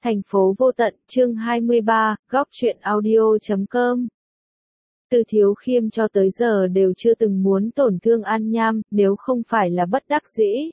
Thành phố vô tận, chương 23, góc truyện audio.com. Từ Thiếu Khiêm cho tới giờ đều chưa từng muốn tổn thương An Nham, nếu không phải là bất đắc dĩ.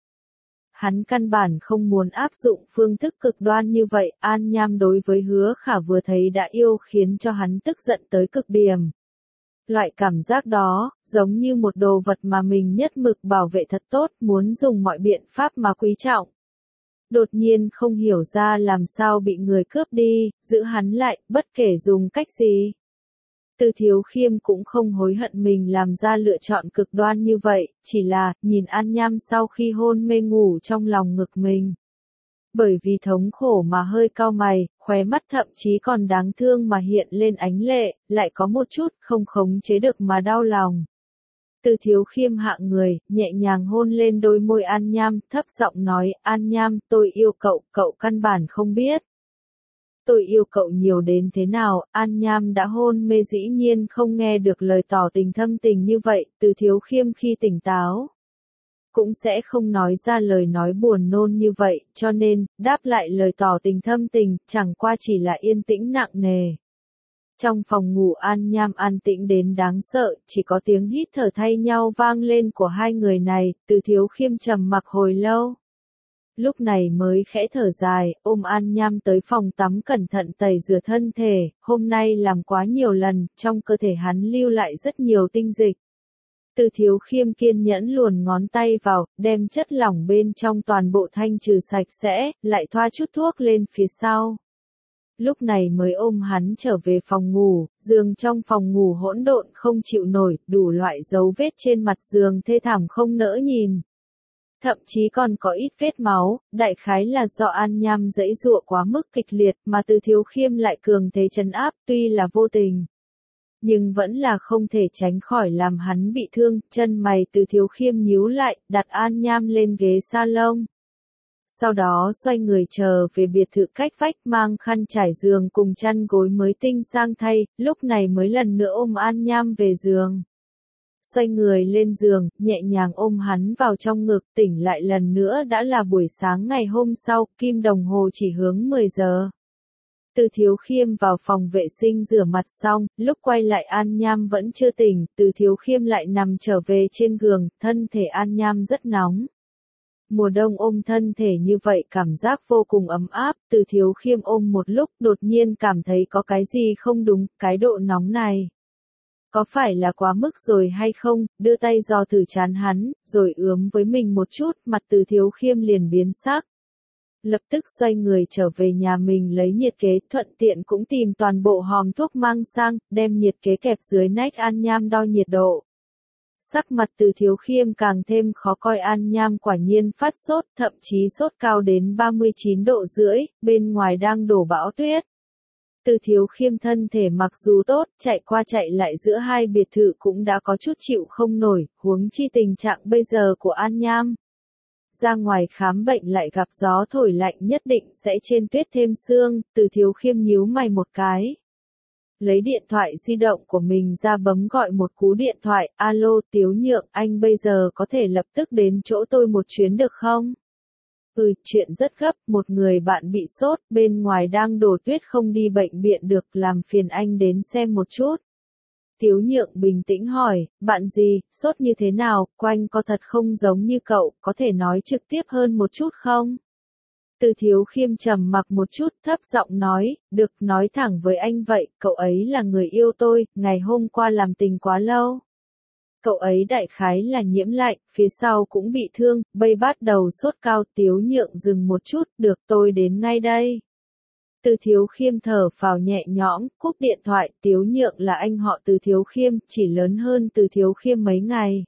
Hắn căn bản không muốn áp dụng phương thức cực đoan như vậy, An Nham đối với Hứa Khả vừa thấy đã yêu khiến cho hắn tức giận tới cực điểm. Loại cảm giác đó, giống như một đồ vật mà mình nhất mực bảo vệ thật tốt, muốn dùng mọi biện pháp mà quý trọng. Đột nhiên không hiểu ra làm sao bị người cướp đi, giữ hắn lại, bất kể dùng cách gì. Từ Thiếu Khiêm cũng không hối hận mình làm ra lựa chọn cực đoan như vậy, chỉ là, nhìn An Nham sau khi hôn mê ngủ trong lòng ngực mình. Bởi vì thống khổ mà hơi cau mày, khóe mắt thậm chí còn đáng thương mà hiện lên ánh lệ, lại có một chút không khống chế được mà đau lòng. Từ Thiếu Khiêm hạ người, nhẹ nhàng hôn lên đôi môi An Nham, thấp giọng nói, An Nham, tôi yêu cậu, cậu căn bản không biết. Tôi yêu cậu nhiều đến thế nào, An Nham đã hôn mê dĩ nhiên không nghe được lời tỏ tình thâm tình như vậy, Từ Thiếu Khiêm khi tỉnh táo. Cũng sẽ không nói ra lời nói buồn nôn như vậy, cho nên, đáp lại lời tỏ tình thâm tình, chẳng qua chỉ là yên tĩnh nặng nề. Trong phòng ngủ An Nham an tĩnh đến đáng sợ, chỉ có tiếng hít thở thay nhau vang lên của hai người này, Từ Thiếu Khiêm trầm mặc hồi lâu. Lúc này mới khẽ thở dài, ôm An Nham tới phòng tắm cẩn thận tẩy rửa thân thể, hôm nay làm quá nhiều lần, trong cơ thể hắn lưu lại rất nhiều tinh dịch. Từ Thiếu Khiêm kiên nhẫn luồn ngón tay vào, đem chất lỏng bên trong toàn bộ thanh trừ sạch sẽ, lại thoa chút thuốc lên phía sau. Lúc này mới ôm hắn trở về phòng ngủ, giường trong phòng ngủ hỗn độn không chịu nổi, đủ loại dấu vết trên mặt giường thê thảm không nỡ nhìn. Thậm chí còn có ít vết máu, đại khái là do An Nham giãy giụa quá mức kịch liệt mà Từ Thiếu Khiêm lại cường thế trấn áp, tuy là vô tình. Nhưng vẫn là không thể tránh khỏi làm hắn bị thương, chân mày Từ Thiếu Khiêm nhíu lại, đặt An Nham lên ghế salon. Sau đó xoay người trở về biệt thự cách vách mang khăn trải giường cùng chăn gối mới tinh sang thay, lúc này mới lần nữa ôm An Nham về giường. Xoay người lên giường, nhẹ nhàng ôm hắn vào trong ngực, tỉnh lại lần nữa đã là buổi sáng ngày hôm sau, kim đồng hồ chỉ hướng 10 giờ. Từ Thiếu Khiêm vào phòng vệ sinh rửa mặt xong, lúc quay lại An Nham vẫn chưa tỉnh, Từ Thiếu Khiêm lại nằm trở về trên giường, thân thể An Nham rất nóng. Mùa đông ôm thân thể như vậy cảm giác vô cùng ấm áp, Từ Thiếu Khiêm ôm một lúc đột nhiên cảm thấy có cái gì không đúng, cái độ nóng này. Có phải là quá mức rồi hay không, đưa tay dò thử trán hắn, rồi ướm với mình một chút, mặt Từ Thiếu Khiêm liền biến sắc. Lập tức xoay người trở về nhà mình lấy nhiệt kế, thuận tiện cũng tìm toàn bộ hòm thuốc mang sang, đem nhiệt kế kẹp dưới nách An Nham đo nhiệt độ. Sắc mặt Từ Thiếu Khiêm càng thêm khó coi, An Nham quả nhiên phát sốt, thậm chí sốt cao đến 39 độ rưỡi, bên ngoài đang đổ bão tuyết. Từ Thiếu Khiêm thân thể mặc dù tốt, chạy qua chạy lại giữa hai biệt thự cũng đã có chút chịu không nổi, huống chi tình trạng bây giờ của An Nham. Ra ngoài khám bệnh lại gặp gió thổi lạnh nhất định sẽ trên tuyết thêm sương, Từ Thiếu Khiêm nhíu mày một cái. Lấy điện thoại di động của mình ra bấm gọi một cú điện thoại, alo Tiếu Nhượng, anh bây giờ có thể lập tức đến chỗ tôi một chuyến được không? Chuyện rất gấp, một người bạn bị sốt, bên ngoài đang đổ tuyết không đi bệnh viện được, làm phiền anh đến xem một chút. Tiếu Nhượng bình tĩnh hỏi, bạn gì, sốt như thế nào, quanh có thật không giống như cậu, có thể nói trực tiếp hơn một chút không? Từ Thiếu Khiêm trầm mặc một chút, thấp giọng nói, được, nói thẳng với anh vậy, cậu ấy là người yêu tôi, ngày hôm qua làm tình quá lâu. Cậu ấy đại khái là nhiễm lạnh, phía sau cũng bị thương, bây bắt đầu sốt cao. Tiếu Nhượng dừng một chút, được, tôi đến ngay đây. Từ Thiếu Khiêm thở phào nhẹ nhõm, cúp điện thoại. Tiếu Nhượng là anh họ Từ Thiếu Khiêm, chỉ lớn hơn Từ Thiếu Khiêm mấy ngày.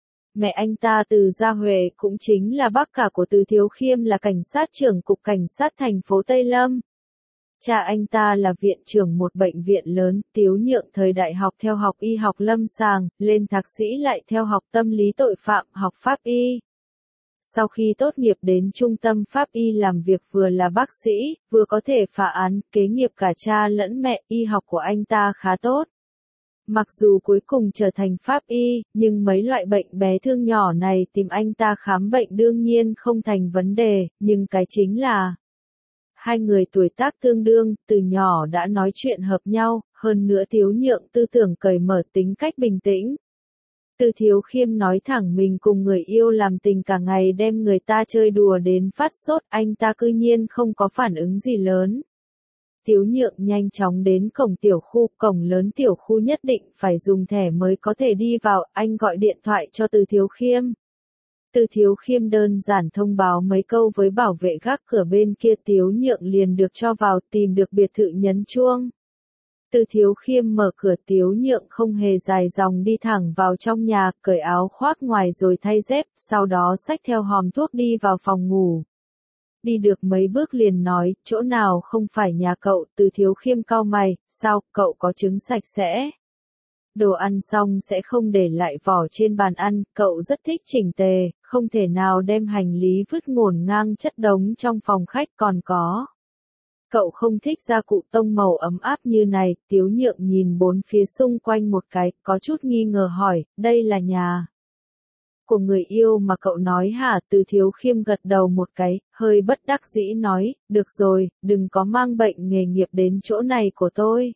Mẹ anh ta Từ Gia Huệ cũng chính là bác cả của Từ Thiếu Khiêm, là cảnh sát trưởng cục cảnh sát thành phố Tây Lâm. Cha anh ta là viện trưởng một bệnh viện lớn, Tiếu Nhượng thời đại học theo học y học lâm sàng, lên thạc sĩ lại theo học tâm lý tội phạm, học pháp y. Sau khi tốt nghiệp đến trung tâm pháp y làm việc vừa là bác sĩ, vừa có thể phá án, kế nghiệp cả cha lẫn mẹ, y học của anh ta khá tốt. Mặc dù cuối cùng trở thành pháp y, nhưng mấy loại bệnh bé thương nhỏ này tìm anh ta khám bệnh đương nhiên không thành vấn đề, nhưng cái chính là Hai người tuổi tác tương đương, từ nhỏ đã nói chuyện hợp nhau, hơn nữa Tiếu Nhượng tư tưởng cởi mở tính cách bình tĩnh. Từ Thiếu Khiêm nói thẳng mình cùng người yêu làm tình cả ngày đem người ta chơi đùa đến phát sốt, anh ta cư nhiên không có phản ứng gì lớn. Tiếu Nhượng nhanh chóng đến cổng tiểu khu, cổng lớn tiểu khu nhất định phải dùng thẻ mới có thể đi vào, anh gọi điện thoại cho Từ Thiếu Khiêm. Từ Thiếu Khiêm đơn giản thông báo mấy câu với bảo vệ gác cửa bên kia, Tiếu Nhượng liền được cho vào, tìm được biệt thự nhấn chuông. Từ Thiếu Khiêm mở cửa, Tiếu Nhượng không hề dài dòng đi thẳng vào trong nhà, cởi áo khoác ngoài rồi thay dép, sau đó xách theo hòm thuốc đi vào phòng ngủ. Đi được mấy bước liền nói, chỗ nào không phải nhà cậu? Từ Thiếu Khiêm cau mày, sao, cậu có trứng sạch sẽ? Đồ ăn xong sẽ không để lại vỏ trên bàn ăn, cậu rất thích chỉnh tề, không thể nào đem hành lý vứt ngổn ngang chất đống trong phòng khách, còn có. Cậu không thích gia cụ tông màu ấm áp như này. Tiếu Nhượng nhìn bốn phía xung quanh một cái, có chút nghi ngờ hỏi, đây là nhà của người yêu mà cậu nói hả? Từ Thiếu Khiêm gật đầu một cái, hơi bất đắc dĩ nói, được rồi, đừng có mang bệnh nghề nghiệp đến chỗ này của tôi.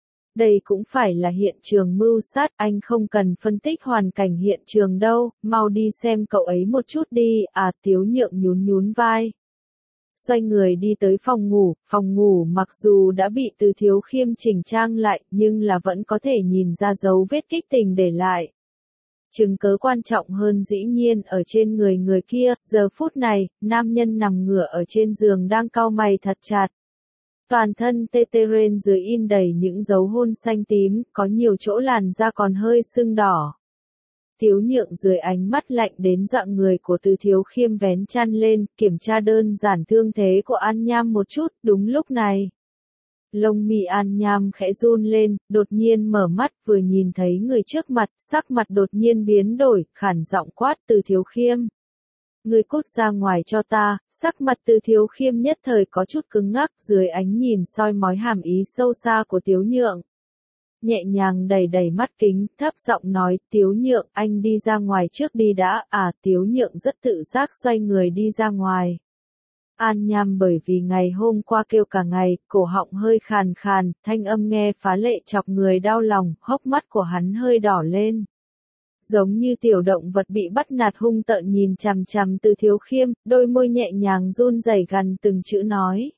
Đây cũng phải là hiện trường mưu sát, anh không cần phân tích hoàn cảnh hiện trường đâu, mau đi xem cậu ấy một chút đi. À, Tiếu Nhượng nhún nhún vai. Xoay người đi tới phòng ngủ mặc dù đã bị Từ Thiếu Khiêm chỉnh trang lại, nhưng là vẫn có thể nhìn ra dấu vết kích tình để lại. Chứng cớ quan trọng hơn dĩ nhiên ở trên người kia, giờ phút này, nam nhân nằm ngửa ở trên giường đang cau mày thật chặt. Toàn thân tê tê rên dưới in đầy những dấu hôn xanh tím, có nhiều chỗ làn da còn hơi sưng đỏ. Tiếu Nhượng dưới ánh mắt lạnh đến dọa người của Từ Thiếu Khiêm vén chăn lên, kiểm tra đơn giản thương thế của An Nham một chút. Đúng lúc này, lông mi An Nham khẽ run lên, đột nhiên mở mắt, vừa nhìn thấy người trước mặt, sắc mặt đột nhiên biến đổi, khản giọng quát, Từ Thiếu Khiêm. Người cút ra ngoài cho ta. Sắc mặt Từ Thiếu Khiêm nhất thời có chút cứng ngắc, dưới ánh nhìn soi mói hàm ý sâu xa của Tiếu Nhượng. Nhẹ nhàng đẩy đẩy mắt kính, thấp giọng nói, Tiếu Nhượng, anh đi ra ngoài trước đi đã. À, Tiếu Nhượng rất tự giác xoay người đi ra ngoài. An Nham bởi vì ngày hôm qua kêu cả ngày, cổ họng hơi khàn khàn, thanh âm nghe phá lệ chọc người đau lòng, hốc mắt của hắn hơi đỏ lên. Giống như tiểu động vật bị bắt nạt, hung tợn nhìn chằm chằm Từ Thiếu Khiêm, đôi môi nhẹ nhàng run rẩy gần từng chữ nói.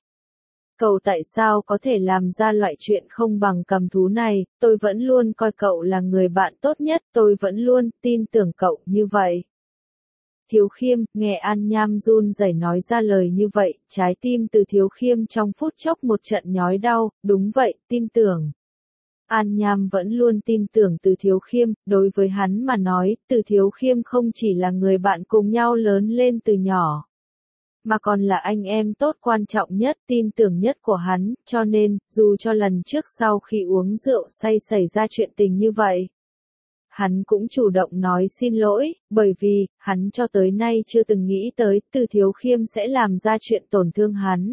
Cậu tại sao có thể làm ra loại chuyện không bằng cầm thú này? Tôi vẫn luôn coi cậu là người bạn tốt nhất, tôi vẫn luôn tin tưởng cậu như vậy. Thiếu Khiêm, nghe An Nham run rẩy nói ra lời như vậy, trái tim Từ Thiếu Khiêm trong phút chốc một trận nhói đau. Đúng vậy, tin tưởng. An Nham vẫn luôn tin tưởng Từ Thiếu Khiêm, đối với hắn mà nói, Từ Thiếu Khiêm không chỉ là người bạn cùng nhau lớn lên từ nhỏ, mà còn là anh em tốt quan trọng nhất, tin tưởng nhất của hắn, cho nên, dù cho lần trước sau khi uống rượu say xảy ra chuyện tình như vậy, hắn cũng chủ động nói xin lỗi, bởi vì, hắn cho tới nay chưa từng nghĩ tới, Từ Thiếu Khiêm sẽ làm ra chuyện tổn thương hắn.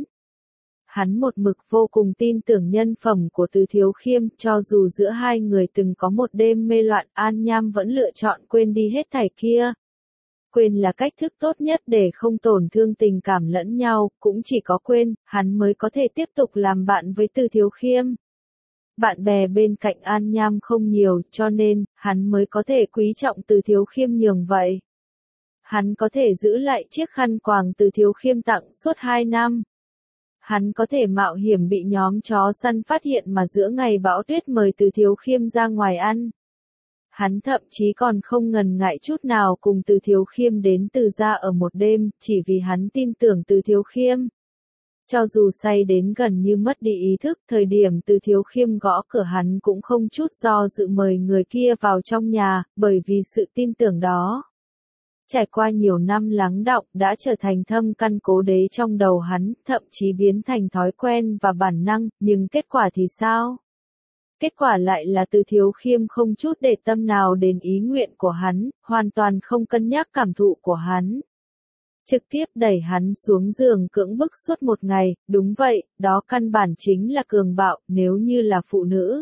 Hắn một mực vô cùng tin tưởng nhân phẩm của Từ Thiếu Khiêm, cho dù giữa hai người từng có một đêm mê loạn, An Nham vẫn lựa chọn quên đi hết thảy kia. Quên là cách thức tốt nhất để không tổn thương tình cảm lẫn nhau, cũng chỉ có quên, hắn mới có thể tiếp tục làm bạn với Từ Thiếu Khiêm. Bạn bè bên cạnh An Nham không nhiều, cho nên, hắn mới có thể quý trọng Từ Thiếu Khiêm nhường vậy. Hắn có thể giữ lại chiếc khăn quàng Từ Thiếu Khiêm tặng suốt 2 năm. Hắn có thể mạo hiểm bị nhóm chó săn phát hiện mà giữa ngày bão tuyết mời Từ Thiếu Khiêm ra ngoài ăn. Hắn thậm chí còn không ngần ngại chút nào cùng Từ Thiếu Khiêm đến Từ gia ở một đêm, chỉ vì hắn tin tưởng Từ Thiếu Khiêm. Cho dù say đến gần như mất đi ý thức, thời điểm Từ Thiếu Khiêm gõ cửa hắn cũng không chút do dự mời người kia vào trong nhà, bởi vì sự tin tưởng đó. Trải qua nhiều năm lắng đọng đã trở thành thâm căn cố đế trong đầu hắn, thậm chí biến thành thói quen và bản năng, nhưng kết quả thì sao? Kết quả lại là Từ Thiếu Khiêm không chút để tâm nào đến ý nguyện của hắn, hoàn toàn không cân nhắc cảm thụ của hắn. Trực tiếp đẩy hắn xuống giường cưỡng bức suốt một ngày, đúng vậy, đó căn bản chính là cường bạo, nếu như là phụ nữ.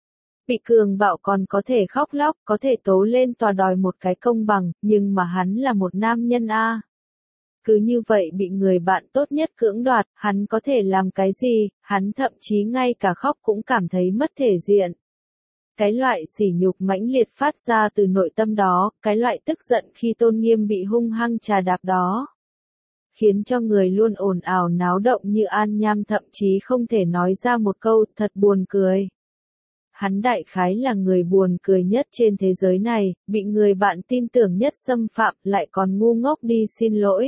Bị cường bạo còn có thể khóc lóc, có thể tố lên tòa đòi một cái công bằng, nhưng mà hắn là một nam nhân a. cứ như vậy bị người bạn tốt nhất cưỡng đoạt, hắn có thể làm cái gì, hắn thậm chí ngay cả khóc cũng cảm thấy mất thể diện. Cái loại sỉ nhục mãnh liệt phát ra từ nội tâm đó, cái loại tức giận khi tôn nghiêm bị hung hăng trà đạp đó, khiến cho người luôn ồn ào náo động như An Nham thậm chí không thể nói ra một câu, thật buồn cười. Hắn đại khái là người buồn cười nhất trên thế giới này, bị người bạn tin tưởng nhất xâm phạm, lại còn ngu ngốc đi xin lỗi.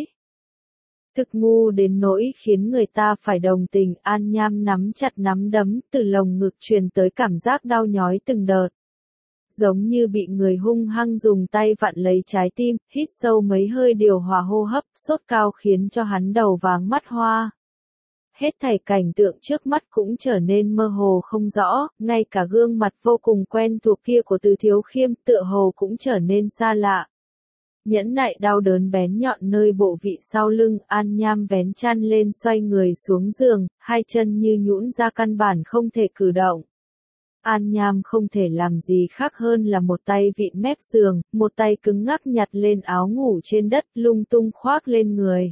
Thực ngu đến nỗi khiến người ta phải đồng tình. An Nham nắm chặt nắm đấm, từ lồng ngực truyền tới cảm giác đau nhói từng đợt. Giống như bị người hung hăng dùng tay vặn lấy trái tim, hít sâu mấy hơi điều hòa hô hấp, sốt cao khiến cho hắn đầu váng mắt hoa. Hết thảy cảnh tượng trước mắt cũng trở nên mơ hồ không rõ, ngay cả gương mặt vô cùng quen thuộc kia của Từ Thiếu Khiêm tựa hồ cũng trở nên xa lạ. Nhẫn nại đau đớn bén nhọn nơi bộ vị sau lưng, An Nham vén chăn lên xoay người xuống giường, hai chân như nhũn ra căn bản không thể cử động. An Nham không thể làm gì khác hơn là một tay vịn mép giường, một tay cứng ngắc nhặt lên áo ngủ trên đất lung tung khoác lên người.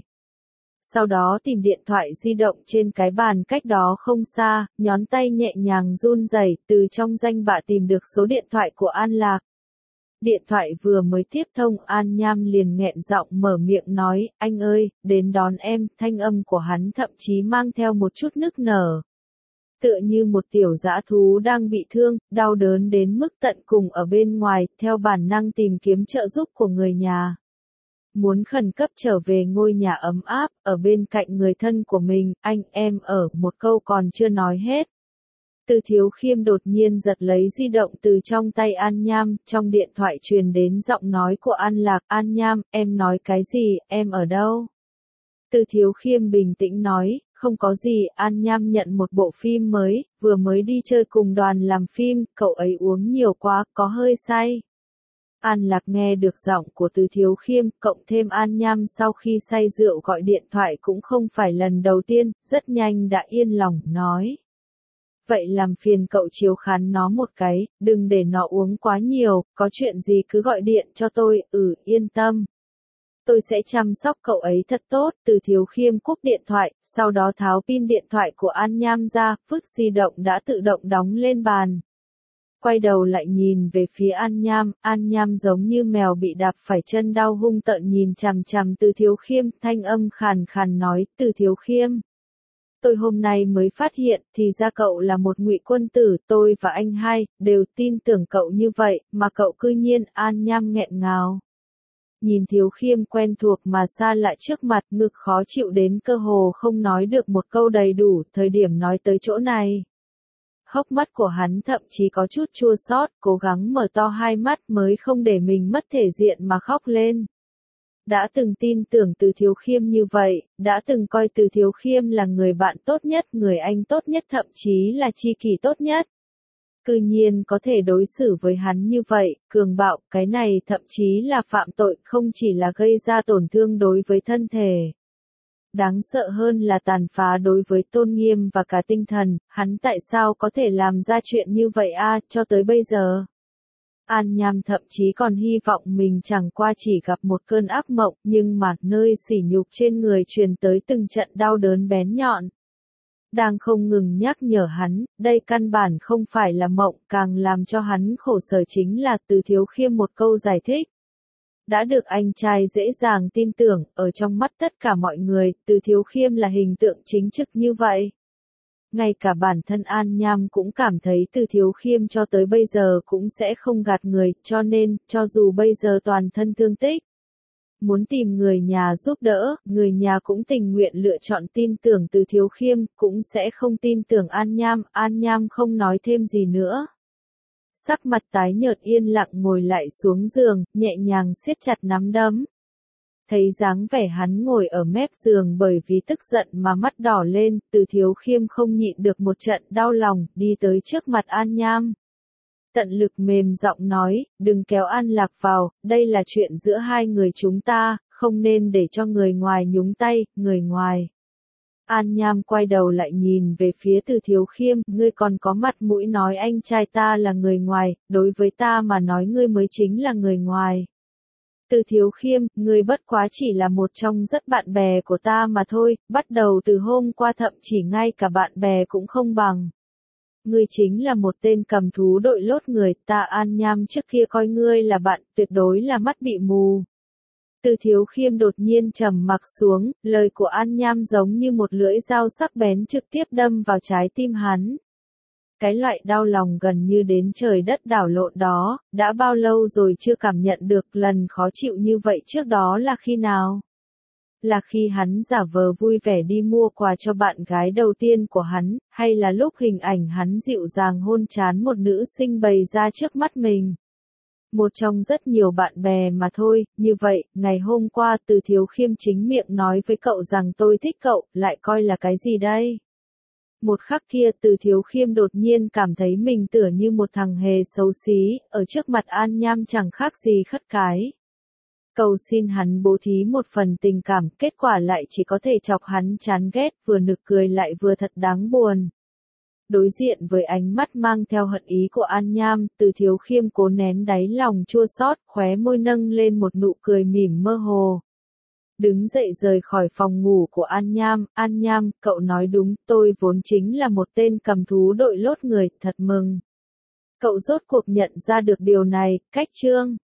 Sau đó tìm điện thoại di động trên cái bàn cách đó không xa, nhón tay nhẹ nhàng run rẩy từ trong danh bạ tìm được số điện thoại của An Lạc. Điện thoại vừa mới tiếp thông, An Nham liền nghẹn giọng mở miệng nói, anh ơi, đến đón em. Thanh âm của hắn thậm chí mang theo một chút nức nở. Tựa như một tiểu dã thú đang bị thương, đau đớn đến mức tận cùng ở bên ngoài, theo bản năng tìm kiếm trợ giúp của người nhà. Muốn khẩn cấp trở về ngôi nhà ấm áp, ở bên cạnh người thân của mình, anh em ở, một câu còn chưa nói hết. Từ Thiếu Khiêm đột nhiên giật lấy di động từ trong tay An Nham, trong điện thoại truyền đến giọng nói của An Lạc, An Nham, em nói cái gì, em ở đâu? Từ Thiếu Khiêm bình tĩnh nói, không có gì, An Nham nhận một bộ phim mới, vừa mới đi chơi cùng đoàn làm phim, cậu ấy uống nhiều quá, có hơi say. An Lạc nghe được giọng của Từ Thiếu Khiêm, cộng thêm An Nham sau khi say rượu gọi điện thoại cũng không phải lần đầu tiên, rất nhanh đã yên lòng, nói. Vậy làm phiền cậu chiếu khán nó một cái, đừng để nó uống quá nhiều, có chuyện gì cứ gọi điện cho tôi, yên tâm. Tôi sẽ chăm sóc cậu ấy thật tốt. Từ Thiếu Khiêm cúp điện thoại, sau đó tháo pin điện thoại của An Nham ra, phức di động đã tự động đóng lên bàn. Quay đầu lại nhìn về phía An Nham giống như mèo bị đạp phải chân đau hung tợn nhìn chằm chằm Từ Thiếu Khiêm, thanh âm khàn khàn nói, Từ Thiếu Khiêm. Tôi hôm nay mới phát hiện, thì ra cậu là một ngụy quân tử, tôi và anh hai, đều tin tưởng cậu như vậy, mà cậu cư nhiên. An Nham nghẹn ngào. Nhìn Thiếu Khiêm quen thuộc mà xa lạ trước mặt, ngực khó chịu đến cơ hồ không nói được một câu đầy đủ, thời điểm nói tới chỗ này. Hốc mắt của hắn thậm chí có chút chua xót, cố gắng mở to hai mắt mới không để mình mất thể diện mà khóc lên. Đã từng tin tưởng Từ Thiếu Khiêm như vậy, đã từng coi Từ Thiếu Khiêm là người bạn tốt nhất, người anh tốt nhất, thậm chí là tri kỷ tốt nhất. Cư nhiên có thể đối xử với hắn như vậy, cường bạo, cái này thậm chí là phạm tội, không chỉ là gây ra tổn thương đối với thân thể. Đáng sợ hơn là tàn phá đối với tôn nghiêm và cả tinh thần, hắn tại sao có thể làm ra chuyện như vậy cho tới bây giờ? An Nham thậm chí còn hy vọng mình chẳng qua chỉ gặp một cơn ác mộng, nhưng mà nơi sỉ nhục trên người truyền tới từng trận đau đớn bén nhọn. Đang không ngừng nhắc nhở hắn, đây căn bản không phải là mộng, càng làm cho hắn khổ sở chính là Từ Thiếu Khiêm một câu giải thích. Đã được anh trai dễ dàng tin tưởng, ở trong mắt tất cả mọi người, Từ Thiếu Khiêm là hình tượng chính trực như vậy. Ngay cả bản thân An Nham cũng cảm thấy Từ Thiếu Khiêm cho tới bây giờ cũng sẽ không gạt người, cho nên, cho dù bây giờ toàn thân thương tích, muốn tìm người nhà giúp đỡ, người nhà cũng tình nguyện lựa chọn tin tưởng Từ Thiếu Khiêm, cũng sẽ không tin tưởng An Nham không nói thêm gì nữa. Sắc mặt tái nhợt yên lặng ngồi lại xuống giường, nhẹ nhàng siết chặt nắm đấm. Thấy dáng vẻ hắn ngồi ở mép giường bởi vì tức giận mà mắt đỏ lên, Từ Thiếu Khiêm không nhịn được một trận đau lòng, đi tới trước mặt An Nham. Tận lực mềm giọng nói, đừng kéo An Lạc vào, đây là chuyện giữa hai người chúng ta, không nên để cho người ngoài nhúng tay, người ngoài. An Nham quay đầu lại nhìn về phía Từ Thiếu Khiêm, ngươi còn có mặt mũi nói anh trai ta là người ngoài, đối với ta mà nói ngươi mới chính là người ngoài. Từ Thiếu Khiêm, ngươi bất quá chỉ là một trong rất bạn bè của ta mà thôi, bắt đầu từ hôm qua thậm chỉ ngay cả bạn bè cũng không bằng. Ngươi chính là một tên cầm thú đội lốt người, ta An Nham trước kia coi ngươi là bạn, tuyệt đối là mắt bị mù. Từ Thiếu Khiêm đột nhiên trầm mặc xuống, lời của An Nham giống như một lưỡi dao sắc bén trực tiếp đâm vào trái tim hắn. Cái loại đau lòng gần như đến trời đất đảo lộn đó, đã bao lâu rồi chưa cảm nhận được lần khó chịu như vậy trước đó là khi nào? Là khi hắn giả vờ vui vẻ đi mua quà cho bạn gái đầu tiên của hắn, hay là lúc hình ảnh hắn dịu dàng hôn trán một nữ sinh bày ra trước mắt mình? Một trong rất nhiều bạn bè mà thôi, như vậy, ngày hôm qua Từ Thiếu Khiêm chính miệng nói với cậu rằng tôi thích cậu, lại coi là cái gì đây? Một khắc kia Từ Thiếu Khiêm đột nhiên cảm thấy mình tựa như một thằng hề xấu xí, ở trước mặt An Nham chẳng khác gì khất cái. Cầu xin hắn bố thí một phần tình cảm, kết quả lại chỉ có thể chọc hắn chán ghét, vừa nực cười lại vừa thật đáng buồn. Đối diện với ánh mắt mang theo hận ý của An Nham, Từ Thiếu Khiêm cố nén đáy lòng chua xót, khóe môi nâng lên một nụ cười mỉm mơ hồ. Đứng dậy rời khỏi phòng ngủ của An Nham, cậu nói đúng, tôi vốn chính là một tên cầm thú đội lốt người, thật mừng. Cậu rốt cuộc nhận ra được điều này, cách chương.